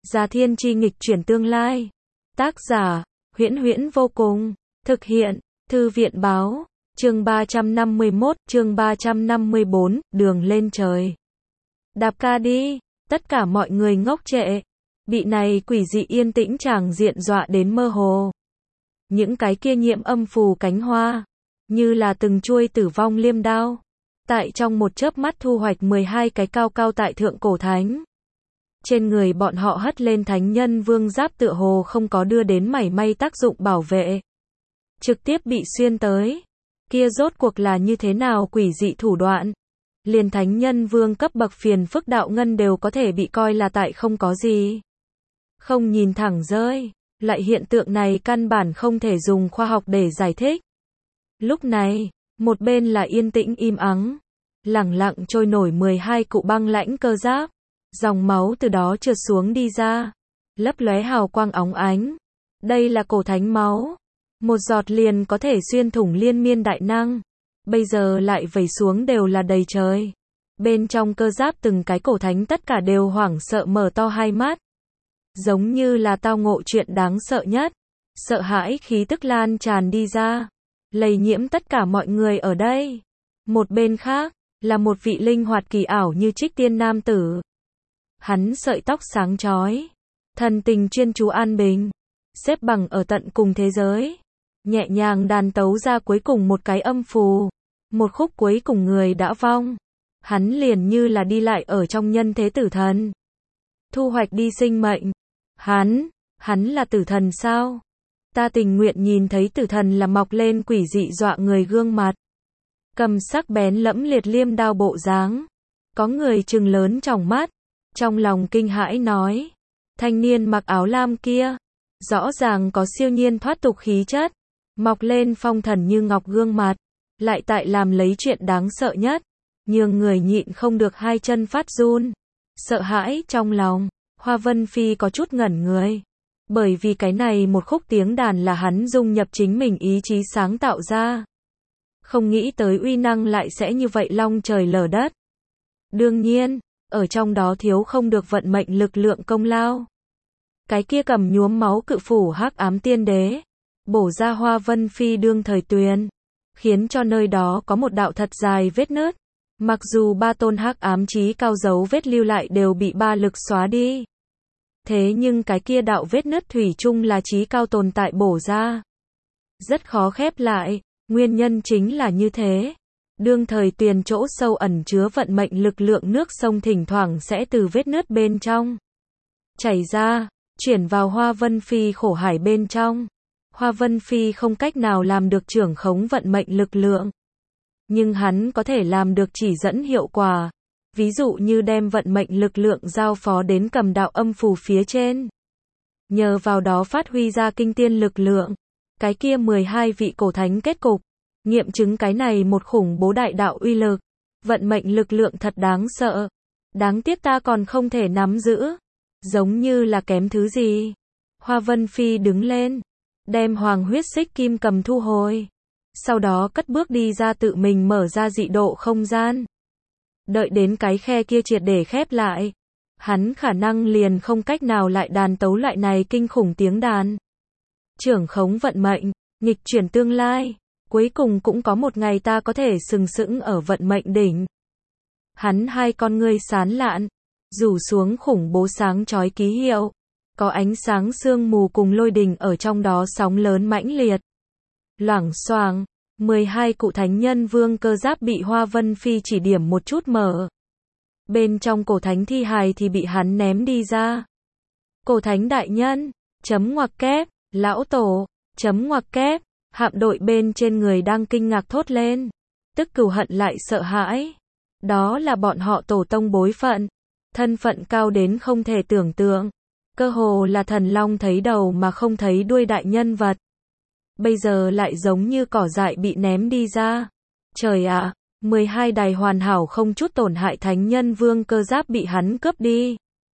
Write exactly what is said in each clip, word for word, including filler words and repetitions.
Già Thiên Chi nghịch chuyển tương lai. Tác giả, Huyễn Huyễn vô cùng. Thực hiện, Thư viện báo. Chương ba trăm năm mươi mốt, chương ba trăm năm mươi bốn, đường lên trời. Đạp ca đi, tất cả mọi người ngốc trệ. Bị này quỷ dị yên tĩnh tràng diện dọa đến mơ hồ. Những cái kia nhiễm âm phù cánh hoa, như là từng chuôi tử vong liêm đao. Tại trong một chớp mắt thu hoạch mười hai cái cao cao tại thượng cổ thánh. Trên người bọn họ hất lên thánh nhân vương giáp tựa hồ không có đưa đến mảy may tác dụng bảo vệ. Trực tiếp bị xuyên tới. Kia rốt cuộc là như thế nào quỷ dị thủ đoạn. Liền thánh nhân vương cấp bậc phiền phức đạo ngân đều có thể bị coi là tại không có gì. Không nhìn thẳng rơi. Lại hiện tượng này căn bản không thể dùng khoa học để giải thích. Lúc này, một bên là yên tĩnh im ắng. Lẳng lặng trôi nổi mười hai cụ băng lãnh cơ giáp. Dòng máu từ đó trượt xuống đi ra. Lấp lóe hào quang óng ánh. Đây là cổ thánh máu. Một giọt liền có thể xuyên thủng liên miên đại năng. Bây giờ lại vẩy xuống đều là đầy trời. Bên trong cơ giáp từng cái cổ thánh tất cả đều hoảng sợ mở to hai mắt. Giống như là tao ngộ chuyện đáng sợ nhất. Sợ hãi khí tức lan tràn đi ra. Lây nhiễm tất cả mọi người ở đây. Một bên khác, là một vị linh hoạt kỳ ảo như trích tiên nam tử. Hắn sợi tóc sáng chói. Thần tình chuyên chú an bình. Xếp bằng ở tận cùng thế giới. Nhẹ nhàng đàn tấu ra cuối cùng một cái âm phù. Một khúc cuối cùng người đã vong. Hắn liền như là đi lại ở trong nhân thế tử thần. Thu hoạch đi sinh mệnh. Hắn, hắn là tử thần sao? Ta tình nguyện nhìn thấy tử thần là mọc lên quỷ dị dọa người gương mặt. Cầm sắc bén lẫm liệt liêm đao bộ dáng. Có người trừng lớn trong mắt. Trong lòng kinh hãi nói. Thanh niên mặc áo lam kia. Rõ ràng có siêu nhiên thoát tục khí chất. Mọc lên phong thần như ngọc gương mặt. Lại tại làm lấy chuyện đáng sợ nhất. Nhường người nhịn không được hai chân phát run. Sợ hãi trong lòng. Hoa Vân Phi có chút ngẩn người. Bởi vì cái này một khúc tiếng đàn là hắn dung nhập chính mình ý chí sáng tạo ra. Không nghĩ tới uy năng lại sẽ như vậy long trời lở đất. Đương nhiên, ở trong đó thiếu không được vận mệnh lực lượng công lao. Cái kia cầm nhuốm máu cự phủ hắc ám tiên đế. Bổ ra Hoa Vân Phi đương thời tuyền. Khiến cho nơi đó có một đạo thật dài vết nứt. Mặc dù ba tôn hắc ám chí cao dấu vết lưu lại đều bị ba lực xóa đi. Thế nhưng cái kia đạo vết nứt thủy chung là chí cao tồn tại bổ ra. Rất khó khép lại, nguyên nhân chính là như thế. Đương thời tuyền chỗ sâu ẩn chứa vận mệnh lực lượng nước sông thỉnh thoảng sẽ từ vết nứt bên trong chảy ra, chuyển vào Hoa Vân Phi khổ hải bên trong. Hoa Vân Phi không cách nào làm được trưởng khống vận mệnh lực lượng. Nhưng hắn có thể làm được chỉ dẫn hiệu quả. Ví dụ như đem vận mệnh lực lượng giao phó đến cầm đạo âm phù phía trên. Nhờ vào đó phát huy ra kinh tiên lực lượng. Cái kia mười hai vị cổ thánh kết cục. Nghiệm chứng cái này một khủng bố đại đạo uy lực. Vận mệnh lực lượng thật đáng sợ. Đáng tiếc ta còn không thể nắm giữ. Giống như là kém thứ gì. Hoa Vân Phi đứng lên. Đem hoàng huyết xích kim cầm thu hồi. Sau đó cất bước đi ra tự mình mở ra dị độ không gian. Đợi đến cái khe kia triệt để khép lại. Hắn khả năng liền không cách nào lại đàn tấu loại này kinh khủng tiếng đàn. Trưởng khống vận mệnh, nghịch chuyển tương lai. Cuối cùng cũng có một ngày ta có thể sừng sững ở vận mệnh đỉnh. Hắn hai con ngươi sán lạn. Rủ xuống khủng bố sáng chói ký hiệu. Có ánh sáng sương mù cùng lôi đình ở trong đó sóng lớn mãnh liệt. Loảng xoảng, mười hai cụ thánh nhân vương cơ giáp bị Hoa Vân Phi chỉ điểm một chút mở. Bên trong cổ thánh thi hài thì bị hắn ném đi ra. Cổ thánh đại nhân, chấm ngoặc kép, lão tổ, chấm ngoặc kép, hạm đội bên trên người đang kinh ngạc thốt lên. Tức cừu hận lại sợ hãi. Đó là bọn họ tổ tông bối phận. Thân phận cao đến không thể tưởng tượng. Cơ hồ là thần long thấy đầu mà không thấy đuôi đại nhân vật. Bây giờ lại giống như cỏ dại bị ném đi ra. Trời ạ, à, mười hai đài hoàn hảo không chút tổn hại thánh nhân vương cơ giáp bị hắn cướp đi.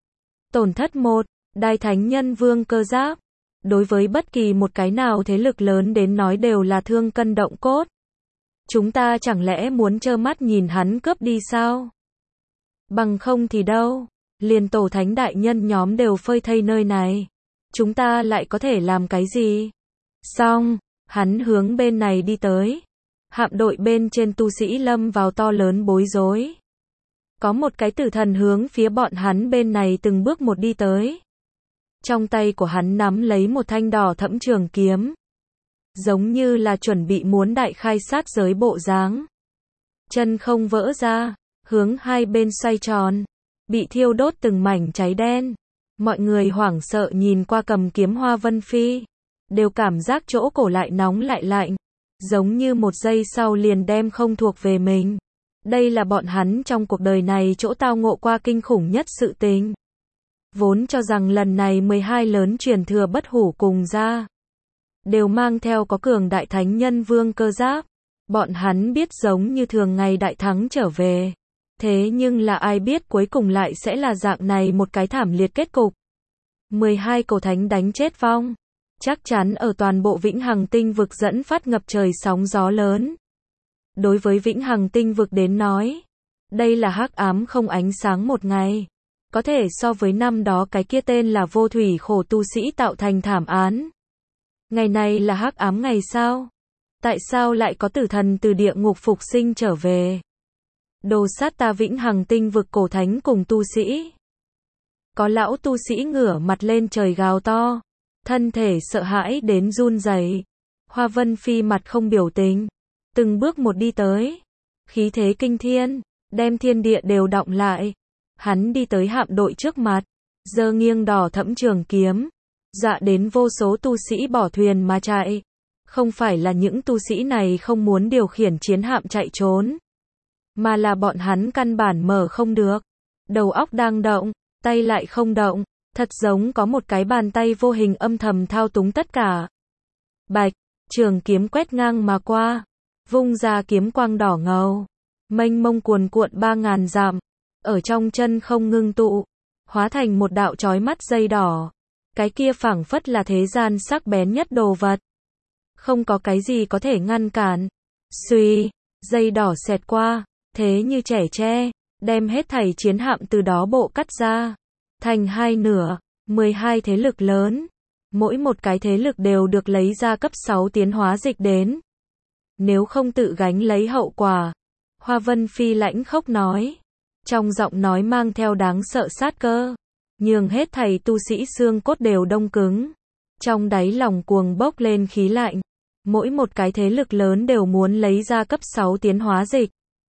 Tổn thất một, đài thánh nhân vương cơ giáp. Đối với bất kỳ một cái nào thế lực lớn đến nói đều là thương cân động cốt. Chúng ta chẳng lẽ muốn trơ mắt nhìn hắn cướp đi sao? Bằng không thì đâu. liền tổ thánh đại nhân nhóm đều phơi thây nơi này. Chúng ta lại có thể làm cái gì? Xong, hắn hướng bên này đi tới. Hạm đội bên trên tu sĩ lâm vào to lớn bối rối. Có một cái tử thần hướng phía bọn hắn bên này từng bước một đi tới. Trong tay của hắn nắm lấy một thanh đỏ thẫm trường kiếm. Giống như là chuẩn bị muốn đại khai sát giới bộ dáng. Chân không vỡ ra, hướng hai bên xoay tròn. Bị thiêu đốt từng mảnh cháy đen. Mọi người hoảng sợ nhìn qua cầm kiếm Hoa Vân Phi. Đều cảm giác chỗ cổ lại nóng lại lạnh. Giống như một giây sau liền đem không thuộc về mình. Đây là bọn hắn trong cuộc đời này chỗ tao ngộ qua kinh khủng nhất sự tình. Vốn cho rằng lần này mười hai lớn truyền thừa bất hủ cùng ra. Đều mang theo có cường đại thánh nhân vương cơ giáp. Bọn hắn biết giống như thường ngày đại thắng trở về. Thế nhưng là ai biết cuối cùng lại sẽ là dạng này một cái thảm liệt kết cục. mười hai cổ thánh đánh chết vong. Chắc chắn ở toàn bộ Vĩnh Hằng tinh vực dẫn phát ngập trời sóng gió lớn. Đối với Vĩnh Hằng tinh vực đến nói, đây là hắc ám không ánh sáng một ngày. Có thể so với năm đó cái kia tên là vô thủy khổ tu sĩ tạo thành thảm án. Ngày này là hắc ám ngày sao? Tại sao lại có tử thần từ địa ngục phục sinh trở về? Đồ sát ta Vĩnh Hằng tinh vực cổ thánh cùng tu sĩ. Có lão tu sĩ ngửa mặt lên trời gào to. Thân thể sợ hãi đến run rẩy. Hoa Vân Phi mặt không biểu tình. Từng bước một đi tới. Khí thế kinh thiên. Đem thiên địa đều đọng lại. Hắn đi tới hạm đội trước mặt. Giơ nghiêng đỏ thẫm trường kiếm. Dọa đến vô số tu sĩ bỏ thuyền mà chạy. Không phải là những tu sĩ này không muốn điều khiển chiến hạm chạy trốn. Mà là bọn hắn căn bản mở không được. Đầu óc đang động. Tay lại không động. Thật giống có một cái bàn tay vô hình âm thầm thao túng tất cả. Bạch, trường kiếm quét ngang mà qua. Vung ra kiếm quang đỏ ngầu. Mênh mông cuồn cuộn ba ngàn dặm. Ở trong chân không ngưng tụ. Hóa thành một đạo chói mắt dây đỏ. Cái kia phảng phất là thế gian sắc bén nhất đồ vật. Không có cái gì có thể ngăn cản. Xuy, dây đỏ xẹt qua. Thế như trẻ tre. Đem hết thảy chiến hạm từ đó bộ cắt ra. Thành hai nửa, mười hai thế lực lớn. Mỗi một cái thế lực đều được lấy ra cấp sáu tiến hóa dịch đến. Nếu không tự gánh lấy hậu quả. Hoa Vân Phi lãnh khốc nói. Trong giọng nói mang theo đáng sợ sát cơ. Nhường hết thầy tu sĩ xương cốt đều đông cứng. Trong đáy lòng cuồng bốc lên khí lạnh. Mỗi một cái thế lực lớn đều muốn lấy ra cấp sáu tiến hóa dịch.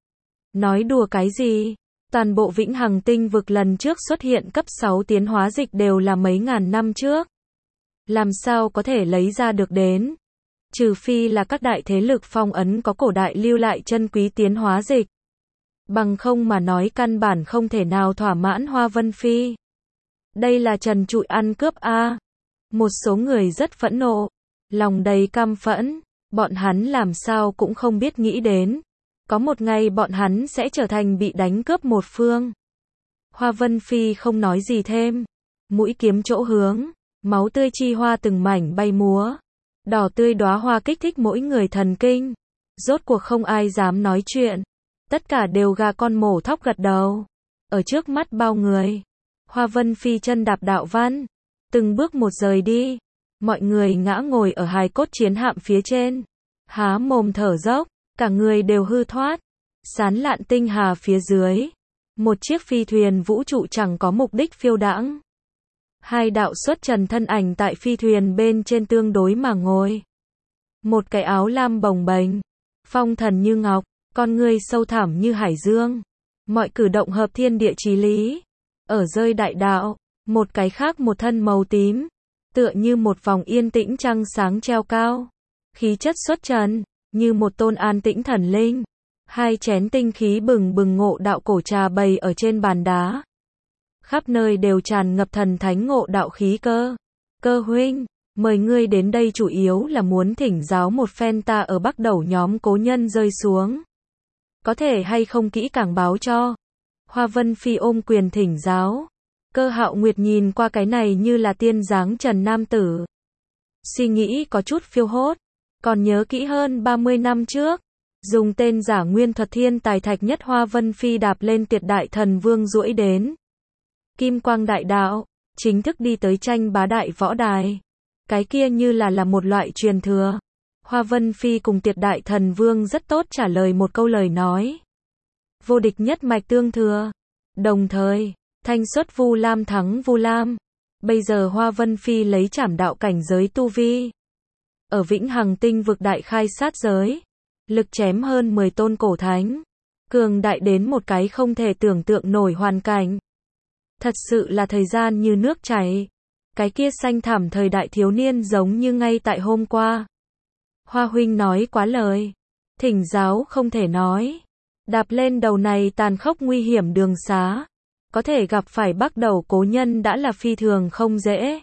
Nói đùa cái gì? Toàn bộ Vĩnh Hằng tinh vực lần trước xuất hiện cấp sáu tiến hóa dịch đều là mấy ngàn năm trước. Làm sao có thể lấy ra được đến? Trừ phi là các đại thế lực phong ấn có cổ đại lưu lại chân quý tiến hóa dịch. Bằng không mà nói căn bản không thể nào thỏa mãn Hoa Vân Phi. Đây là trần trụi ăn cướp a. Một số người rất phẫn nộ, lòng đầy căm phẫn, bọn hắn làm sao cũng không biết nghĩ đến. Có một ngày bọn hắn sẽ trở thành bị đánh cướp một phương. Hoa Vân Phi không nói gì thêm. Mũi kiếm chỗ hướng, máu tươi chi hoa từng mảnh bay múa. Đỏ tươi đóa hoa kích thích mỗi người thần kinh. Rốt cuộc không ai dám nói chuyện. Tất cả đều gà con mổ thóc gật đầu. Ở trước mắt bao người. Hoa Vân Phi chân đạp đạo văn. Từng bước một rời đi. Mọi người ngã ngồi ở hài cốt chiến hạm phía trên. Há mồm thở dốc. Cả người đều hư thoát. Sán lạn tinh hà phía dưới. Một chiếc phi thuyền vũ trụ chẳng có mục đích phiêu đãng. Hai đạo xuất trần thân ảnh tại phi thuyền bên trên tương đối mà ngồi. Một cái áo lam bồng bềnh. Phong thần như ngọc. Con người sâu thẳm như hải dương. Mọi cử động hợp thiên địa chí lý. Ở rơi đại đạo. Một cái khác một thân màu tím. Tựa như một vòng yên tĩnh trăng sáng treo cao. Khí chất xuất trần. Như một tôn an tĩnh thần linh. Hai chén tinh khí bừng bừng ngộ đạo cổ trà bày ở trên bàn đá. Khắp nơi đều tràn ngập thần thánh ngộ đạo khí cơ. Cơ huynh, mời ngươi đến đây chủ yếu là muốn thỉnh giáo một phen ta ở Bắc Đẩu nhóm cố nhân rơi xuống. Có thể hay không kỹ càng báo cho. Hoa Vân Phi ôm quyền thỉnh giáo. Cơ Hạo Nguyệt nhìn qua cái này như là tiên dáng trần nam tử. Suy nghĩ có chút phiêu hốt. Còn nhớ kỹ hơn ba mươi năm trước. Dùng tên giả nguyên thuật thiên tài thạch nhất Hoa Vân Phi đạp lên tiệt đại thần vương duỗi đến. Kim quang đại đạo, chính thức đi tới tranh bá đại võ đài. Cái kia như là là một loại truyền thừa. Hoa Vân Phi cùng Tiệt Đại Thần Vương rất tốt trả lời một câu lời nói. Vô địch nhất mạch tương thừa. Đồng thời, thanh xuất Vu Lam thắng Vu Lam. Bây giờ Hoa Vân Phi lấy trảm đạo cảnh giới tu vi. Ở Vĩnh Hằng Tinh vực đại khai sát giới. Lực chém hơn mười tôn cổ thánh. Cường đại đến một cái không thể tưởng tượng nổi hoàn cảnh. Thật sự là thời gian như nước chảy. Cái kia xanh thẳm thời đại thiếu niên giống như ngay tại hôm qua. Hoa huynh nói quá lời. Thỉnh giáo không thể nói. Đạp lên đầu này tàn khốc nguy hiểm đường xá. Có thể gặp phải Bắc Đầu cố nhân đã là phi thường không dễ.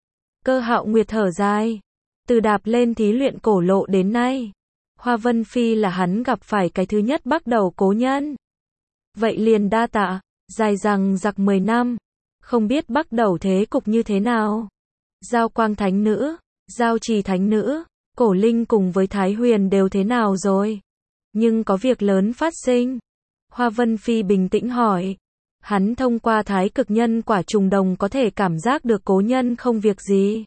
Cơ Hạo Nguyệt thở dài. Từ đạp lên thí luyện cổ lộ đến nay. Hoa Vân Phi là hắn gặp phải cái thứ nhất Bắc Đầu cố nhân. Vậy liền đa tạ. Dài rằng giặc mười năm. Không biết Bắc Đầu thế cục như thế nào. Giao Quang Thánh Nữ, Giao Trì Thánh Nữ, Cổ Linh cùng với Thái Huyền đều thế nào rồi? Nhưng có việc lớn phát sinh. Hoa Vân Phi bình tĩnh hỏi. Hắn thông qua thái cực nhân quả trùng đồng có thể cảm giác được cố nhân không việc gì.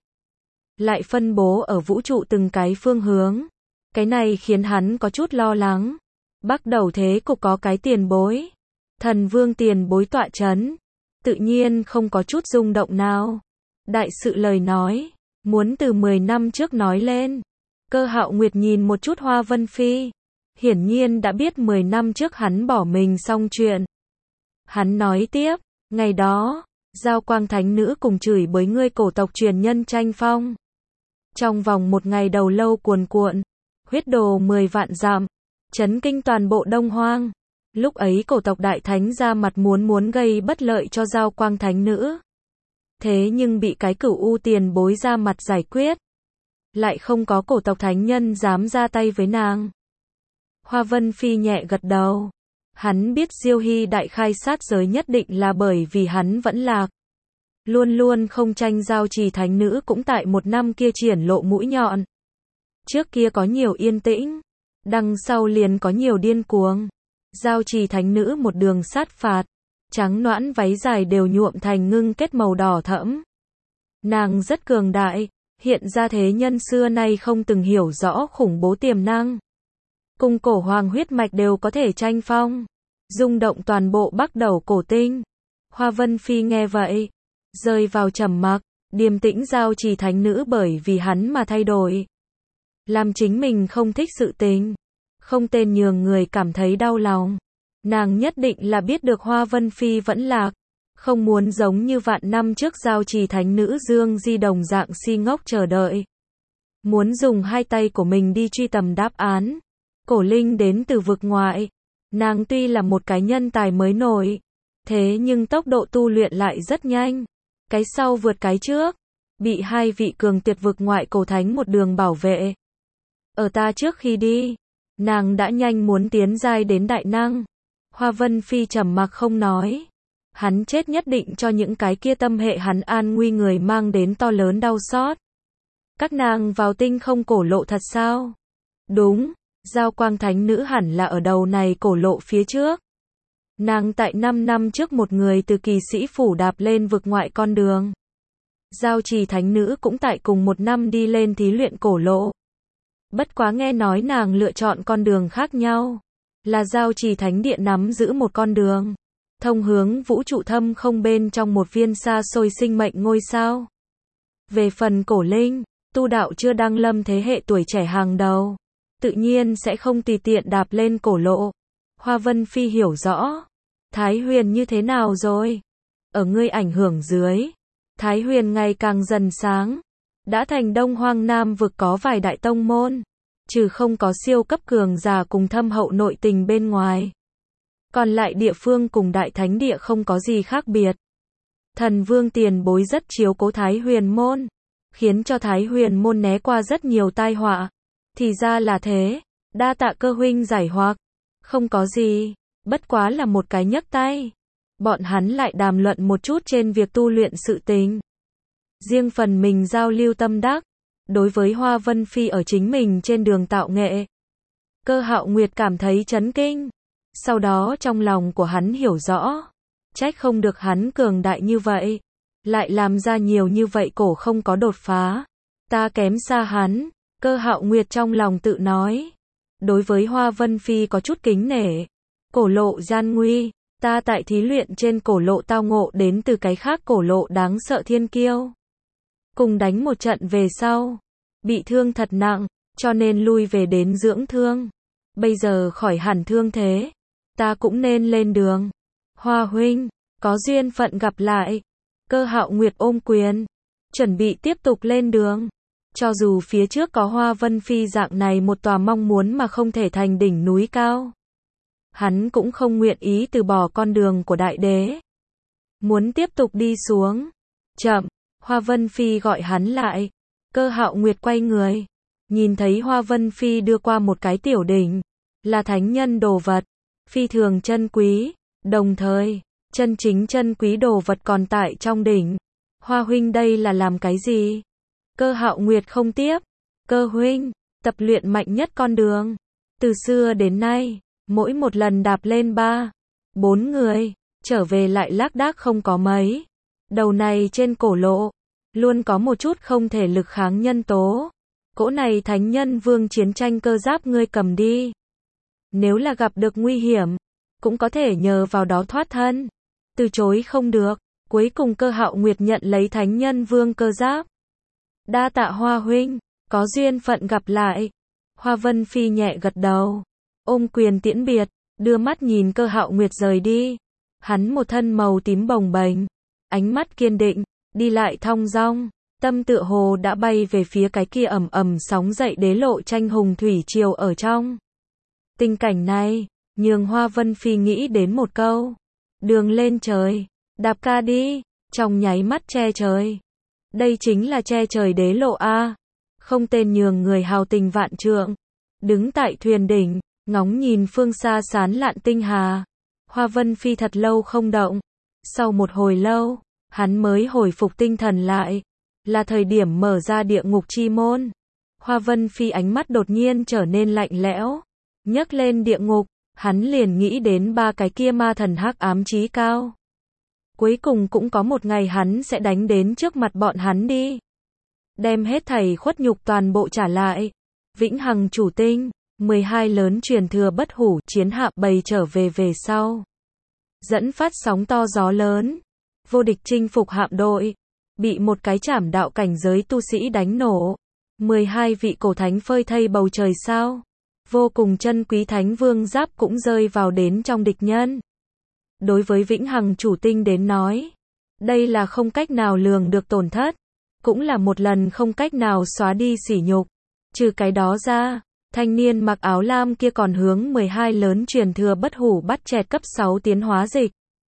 Lại phân bố ở vũ trụ từng cái phương hướng. Cái này khiến hắn có chút lo lắng. Bắc Đầu thế cục có cái tiền bối. Thần Vương tiền bối tọa chấn. Tự nhiên không có chút rung động nào. Đại sự lời nói. Muốn từ mười năm trước nói lên. Cơ Hạo Nguyệt nhìn một chút Hoa Vân Phi. Hiển nhiên đã biết mười năm trước hắn bỏ mình xong chuyện. Hắn nói tiếp. Ngày đó, Giao Quang Thánh Nữ cùng chửi bới ngươi cổ tộc truyền nhân tranh phong. Trong vòng một ngày đầu lâu cuồn cuộn. Huyết đồ mười vạn dặm. Chấn kinh toàn bộ Đông Hoang. Lúc ấy cổ tộc đại thánh ra mặt muốn muốn gây bất lợi cho Giao Quang Thánh Nữ. Thế nhưng bị cái Cửu U tiền bối ra mặt giải quyết. Lại không có cổ tộc thánh nhân dám ra tay với nàng. Hoa Vân Phi nhẹ gật đầu. Hắn biết Diêu Hy đại khai sát giới nhất định là bởi vì hắn vẫn lạc. Luôn luôn không tranh Giao Trì Thánh Nữ cũng tại một năm kia triển lộ mũi nhọn. Trước kia có nhiều yên tĩnh. Đằng sau liền có nhiều điên cuồng. Giao Trì Thánh Nữ một đường sát phạt. Trắng noãn váy dài đều nhuộm thành ngưng kết màu đỏ thẫm. Nàng rất cường đại. Hiện ra thế nhân xưa nay không từng hiểu rõ khủng bố tiềm năng. Cùng cổ hoàng huyết mạch đều có thể tranh phong. Rung động toàn bộ Bắc Đầu cổ tinh. Hoa Vân Phi nghe vậy. Rơi vào trầm mặc. Điềm tĩnh Giao Trì Thánh Nữ bởi vì hắn mà thay đổi. Làm chính mình không thích sự tình. Không tên nhường người cảm thấy đau lòng. Nàng nhất định là biết được Hoa Vân Phi vẫn lạc. Không muốn giống như vạn năm trước Giao Trì Thánh Nữ Dương Di đồng dạng si ngốc chờ đợi. Muốn dùng hai tay của mình đi truy tầm đáp án. Cổ Linh đến từ vực ngoại. Nàng tuy là một cái nhân tài mới nổi. Thế nhưng tốc độ tu luyện lại rất nhanh. Cái sau vượt cái trước. Bị hai vị cường tuyệt vực ngoại cổ thánh một đường bảo vệ. Ở ta trước khi đi. Nàng đã nhanh muốn tiến giai đến đại năng. Hoa Vân Phi trầm mặc không nói. Hắn chết nhất định cho những cái kia tâm hệ hắn an nguy người mang đến to lớn đau xót. Các nàng vào tinh không cổ lộ thật sao? Đúng, Giao Quang Thánh Nữ hẳn là ở đầu này cổ lộ phía trước. Nàng tại năm năm trước một người từ kỳ sĩ phủ đạp lên vực ngoại con đường. Giao Trì Thánh Nữ cũng tại cùng một năm đi lên thí luyện cổ lộ. Bất quá nghe nói nàng lựa chọn con đường khác nhau. Là Giao Trì Thánh Điện nắm giữ một con đường. Thông hướng vũ trụ thâm không bên trong một viên xa xôi sinh mệnh ngôi sao. Về phần Cổ Linh, tu đạo chưa đăng lâm thế hệ tuổi trẻ hàng đầu. Tự nhiên sẽ không tùy tiện đạp lên cổ lộ. Hoa Vân Phi hiểu rõ. Thái Huyền như thế nào rồi? Ở ngươi ảnh hưởng dưới. Thái Huyền ngày càng dần sáng. Đã thành Đông Hoang Nam vực có vài đại tông môn. Trừ không có siêu cấp cường giả cùng thâm hậu nội tình bên ngoài. Còn lại địa phương cùng đại thánh địa không có gì khác biệt. Thần Vương tiền bối rất chiếu cố Thái Huyền môn. Khiến cho Thái Huyền môn né qua rất nhiều tai họa. Thì ra là thế. Đa tạ cơ huynh giải hoặc. Không có gì. Bất quá là một cái nhấc tay. Bọn hắn lại đàm luận một chút trên việc tu luyện sự tình. Riêng phần mình giao lưu tâm đắc. Đối với Hoa Vân Phi ở chính mình trên đường tạo nghệ. Cơ Hạo Nguyệt cảm thấy chấn kinh. Sau đó trong lòng của hắn hiểu rõ. Trách không được hắn cường đại như vậy, lại làm ra nhiều như vậy cổ không có đột phá. Ta kém xa hắn, Cơ Hạo Nguyệt trong lòng tự nói. Đối với Hoa Vân Phi có chút kính nể. Cổ lộ gian nguy, ta tại thí luyện trên cổ lộ tao ngộ đến từ cái khác cổ lộ đáng sợ thiên kiêu. Cùng đánh một trận về sau, bị thương thật nặng, cho nên lui về đến dưỡng thương. Bây giờ khỏi hẳn thương thế, ta cũng nên lên đường. Hoa huynh, có duyên phận gặp lại. Cơ Hạo Nguyệt ôm quyền, chuẩn bị tiếp tục lên đường. Cho dù phía trước có Hoa Vân Phi dạng này một tòa mong muốn mà không thể thành đỉnh núi cao, hắn cũng không nguyện ý từ bỏ con đường của đại đế. Muốn tiếp tục đi xuống. Chậm, Hoa Vân Phi gọi hắn lại. Cơ Hạo Nguyệt quay người, nhìn thấy Hoa Vân Phi đưa qua một cái tiểu đỉnh, là thánh nhân đồ vật, phi thường chân quý, đồng thời, chân chính chân quý đồ vật còn tại trong đỉnh. Hoa huynh đây là làm cái gì? Cơ Hạo Nguyệt không tiếp. Cơ huynh, tập luyện mạnh nhất con đường. Từ xưa đến nay, mỗi một lần đạp lên ba, bốn người, trở về lại lác đác không có mấy. Đầu này trên cổ lộ, luôn có một chút không thể lực kháng nhân tố. Cỗ này thánh nhân vương chiến tranh cơ giáp ngươi cầm đi. Nếu là gặp được nguy hiểm, cũng có thể nhờ vào đó thoát thân. Từ chối không được, cuối cùng Cơ Hạo Nguyệt nhận lấy thánh nhân vương cơ giáp. Đa tạ Hoa huynh, có duyên phận gặp lại. Hoa Vân Phi nhẹ gật đầu, ôm quyền tiễn biệt, đưa mắt nhìn Cơ Hạo Nguyệt rời đi. Hắn một thân màu tím bồng bềnh, ánh mắt kiên định, đi lại thong dong, tâm tựa hồ đã bay về phía cái kia ầm ầm sóng dậy đế lộ tranh hùng thủy triều ở trong. Tình cảnh này, nhường Hoa Vân Phi nghĩ đến một câu. Đường lên trời, đạp ca đi, trong nháy mắt che trời. Đây chính là che trời đế lộ A. Không tên nhường người hào tình vạn trượng. Đứng tại thuyền đỉnh, ngóng nhìn phương xa sán lạn tinh hà. Hoa Vân Phi thật lâu không động. Sau một hồi lâu, hắn mới hồi phục tinh thần lại. Là thời điểm mở ra địa ngục chi môn. Hoa Vân Phi ánh mắt đột nhiên trở nên lạnh lẽo. Nhấc lên địa ngục, hắn liền nghĩ đến ba cái kia ma thần hắc ám chí cao. Cuối cùng cũng có một ngày hắn sẽ đánh đến trước mặt bọn hắn đi. Đem hết thảy khuất nhục toàn bộ trả lại. Vĩnh hằng chủ tinh, mười hai lớn truyền thừa bất hủ chiến hạm bầy trở về về sau. Dẫn phát sóng to gió lớn. Vô địch chinh phục hạm đội. Bị một cái chảm đạo cảnh giới tu sĩ đánh nổ. mười hai vị cổ thánh phơi thây bầu trời sao. Vô cùng chân quý thánh vương giáp cũng rơi vào đến trong địch nhân. Đối với vĩnh hằng chủ tinh đến nói, đây là không cách nào lường được tổn thất, cũng là một lần không cách nào xóa đi sỉ nhục. Trừ cái đó ra, thanh niên mặc áo lam kia còn hướng mười hai lớn truyền thừa bất hủ bắt chẹt cấp sáu tiến hóa dịch.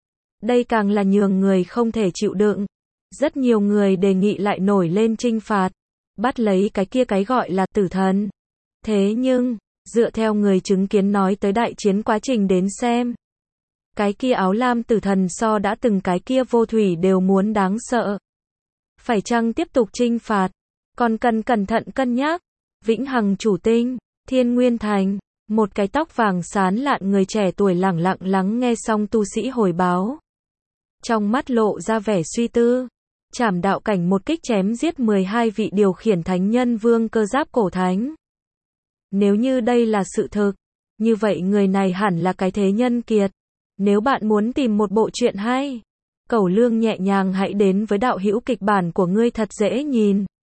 Đây càng là nhường người không thể chịu đựng. Rất nhiều người đề nghị lại nổi lên trinh phạt, bắt lấy cái kia cái gọi là tử thần. Thế nhưng, dựa theo người chứng kiến nói tới đại chiến quá trình đến xem, cái kia áo lam tử thần so đã từng cái kia vô thủy đều muốn đáng sợ. Phải chăng tiếp tục trinh phạt? Còn cần cẩn thận cân nhắc. Vĩnh hằng chủ tinh, Thiên Nguyên Thành, một cái tóc vàng xán lạn người trẻ tuổi lẳng lặng lắng nghe xong tu sĩ hồi báo. Trong mắt lộ ra vẻ suy tư. Trảm đạo cảnh một kích chém giết mười hai vị điều khiển thánh nhân vương cơ giáp cổ thánh. Nếu như đây là sự thực, như vậy người này hẳn là cái thế nhân kiệt. Nếu bạn muốn tìm một bộ truyện hay, Cẩu Lương nhẹ nhàng hãy đến với đạo hữu kịch bản của ngươi thật dễ nhìn.